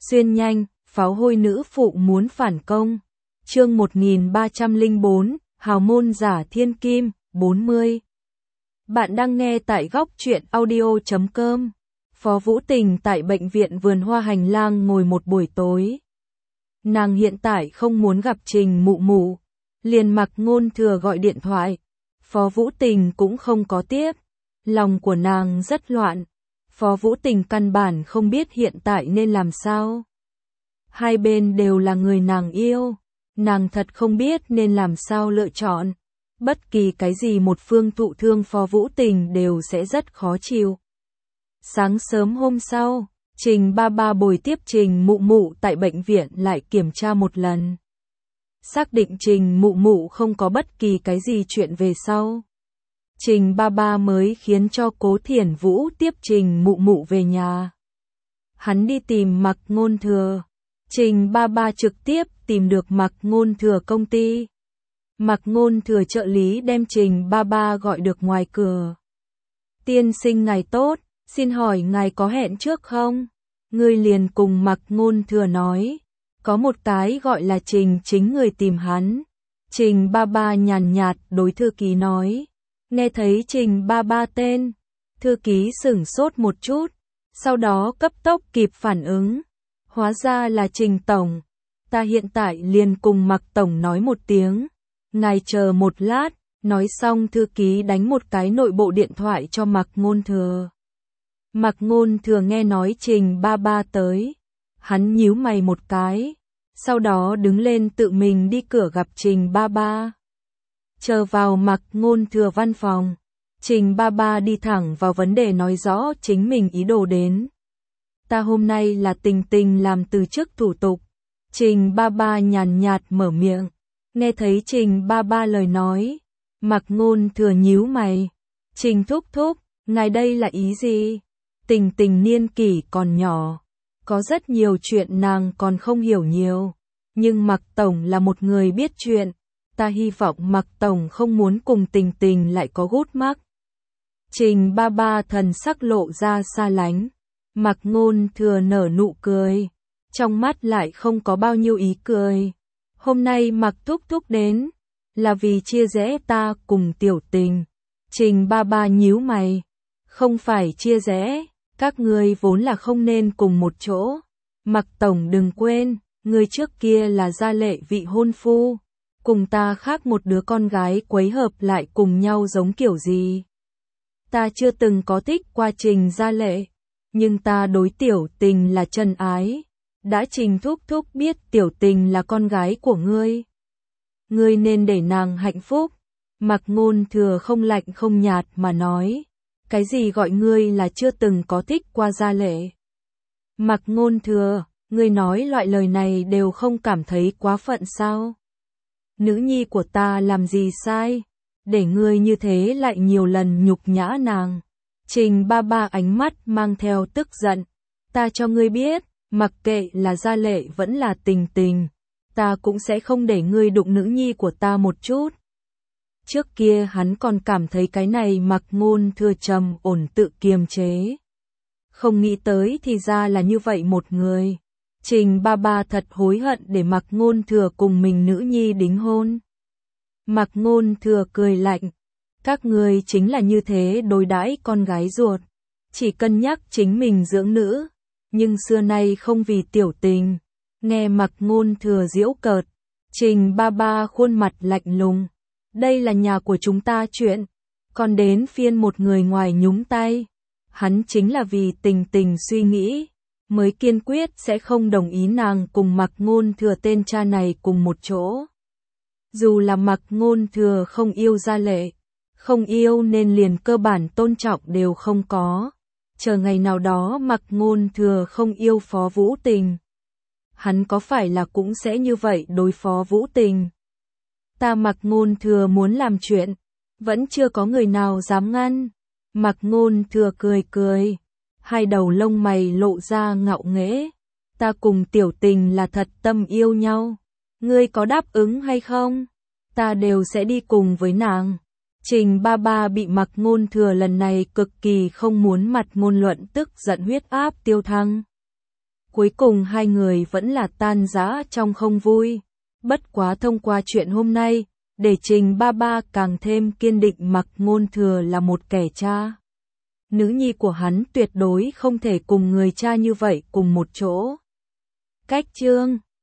Xuyên nhanh, pháo hôi nữ phụ muốn phản công. Chương 1304, Hào môn giả thiên kim, 40. Bạn đang nghe tại góc truyện audio.com. Phó Vũ Tình tại bệnh viện vườn hoa hành lang ngồi một buổi tối. Nàng hiện tại không muốn gặp Trình Mụ Mụ, liền Mạc Ngôn Thừa gọi điện thoại. Phó Vũ Tình cũng không có tiếp. Lòng của nàng rất loạn. Phó Vũ Tình căn bản không biết hiện tại nên làm sao. Hai bên đều là người nàng yêu. Nàng thật không biết nên làm sao lựa chọn. Bất kỳ cái gì một phương thụ thương Phó Vũ Tình đều sẽ rất khó chịu. Sáng sớm hôm sau, Trình ba ba bồi tiếp Trình Mụ Mụ tại bệnh viện lại kiểm tra một lần. Xác định Trình Mụ Mụ không có bất kỳ cái gì chuyện về sau. Trình ba ba mới khiến cho Cố Thiển Vũ tiếp Trình Mụ Mụ về nhà. Hắn đi tìm Mạc Ngôn Thừa. Trình ba ba trực tiếp tìm được Mạc Ngôn Thừa công ty. Mạc Ngôn Thừa trợ lý đem Trình ba ba gọi được ngoài cửa. Tiên sinh ngài tốt, xin hỏi ngài có hẹn trước không? Người liền cùng Mạc Ngôn Thừa nói. Có một cái gọi là Trình chính người tìm hắn. Trình ba ba nhàn nhạt đối thư ký nói. Nghe thấy Trình ba ba tên, thư ký sửng sốt một chút, sau đó cấp tốc kịp phản ứng. Hóa ra là Trình tổng, ta hiện tại liền cùng Mạc tổng nói một tiếng, ngài chờ một lát. Nói xong thư ký đánh một cái nội bộ điện thoại cho Mạc Ngôn Thừa. Mạc Ngôn Thừa nghe nói Trình ba ba tới, hắn nhíu mày một cái, sau đó đứng lên tự mình đi cửa gặp Trình ba ba. Chờ vào Mạc Ngôn Thừa văn phòng, Trình ba ba đi thẳng vào vấn đề nói rõ chính mình ý đồ đến. Ta hôm nay là Tình Tình làm từ chức thủ tục. Trình ba ba nhàn nhạt mở miệng. Nghe thấy Trình ba ba lời nói, Mạc Ngôn Thừa nhíu mày. Trình thúc thúc, ngài đây là ý gì? Tình Tình niên kỷ còn nhỏ, có rất nhiều chuyện nàng còn không hiểu nhiều. Nhưng Mạc tổng là một người biết chuyện. Ta hy vọng Mạc tổng không muốn cùng Tình Tình lại có gút mắc. Trình ba ba thần sắc lộ ra xa lánh. Mạc Ngôn Thừa nở nụ cười, trong mắt lại không có bao nhiêu ý cười. Hôm nay Mạc thúc thúc đến, là vì chia rẽ ta cùng Tiểu Tình. Trình ba ba nhíu mày. Không phải chia rẽ, các ngươi vốn là không nên cùng một chỗ. Mạc tổng đừng quên, người trước kia là gia lệ vị hôn phu. Cùng ta khác một đứa con gái quấy hợp lại cùng nhau giống kiểu gì. Ta chưa từng có thích qua Trình gia lệ, nhưng ta đối Tiểu Tình là chân ái. Đã Trình thúc thúc biết Tiểu Tình là con gái của ngươi, ngươi nên để nàng hạnh phúc. Mạc Ngôn Thừa không lạnh không nhạt mà nói. Cái gì gọi ngươi là chưa từng có thích qua gia lệ? Mạc Ngôn Thừa, ngươi nói loại lời này đều không cảm thấy quá phận sao? Nữ nhi của ta làm gì sai, để ngươi như thế lại nhiều lần nhục nhã nàng? Trình ba ba ánh mắt mang theo tức giận. Ta cho ngươi biết, mặc kệ là gia lệ vẫn là Tình Tình, ta cũng sẽ không để ngươi đụng nữ nhi của ta một chút. Trước kia hắn còn cảm thấy cái này Mạc Ngôn Thừa trầm ổn tự kiềm chế. Không nghĩ tới thì ra là như vậy một người. Trình ba ba thật hối hận để Mạc Ngôn Thừa cùng mình nữ nhi đính hôn. Mạc Ngôn Thừa cười lạnh. Các ngươi chính là như thế đối đãi con gái ruột. Chỉ cân nhắc chính mình dưỡng nữ. Nhưng xưa nay không vì Tiểu Tình. Nghe Mạc Ngôn Thừa giễu cợt, Trình ba ba khuôn mặt lạnh lùng. Đây là nhà của chúng ta chuyện, còn đến phiên một người ngoài nhúng tay. Hắn chính là vì Tình Tình suy nghĩ, mới kiên quyết sẽ không đồng ý nàng cùng Mạc Ngôn Thừa tên cha này cùng một chỗ. Dù là Mạc Ngôn Thừa không yêu gia lệ, không yêu nên liền cơ bản tôn trọng đều không có. Chờ ngày nào đó Mạc Ngôn Thừa không yêu Phó Vũ Tình, hắn có phải là cũng sẽ như vậy đối phó Vũ Tình? Ta Mạc Ngôn Thừa muốn làm chuyện, vẫn chưa có người nào dám ngăn. Mạc Ngôn Thừa cười cười, hai đầu lông mày lộ ra ngạo nghễ. Ta cùng Tiểu Tình là thật tâm yêu nhau, ngươi có đáp ứng hay không? Ta đều sẽ đi cùng với nàng. Trình ba ba bị Mạc Ngôn Thừa lần này cực kỳ không muốn mặt ngôn luận tức giận huyết áp tiêu thăng. Cuối cùng hai người vẫn là tan rã trong không vui. Bất quá thông qua chuyện hôm nay, để Trình ba ba càng thêm kiên định Mạc Ngôn Thừa là một kẻ cha. Nữ nhi của hắn tuyệt đối không thể cùng người cha như vậy cùng một chỗ. Cách chương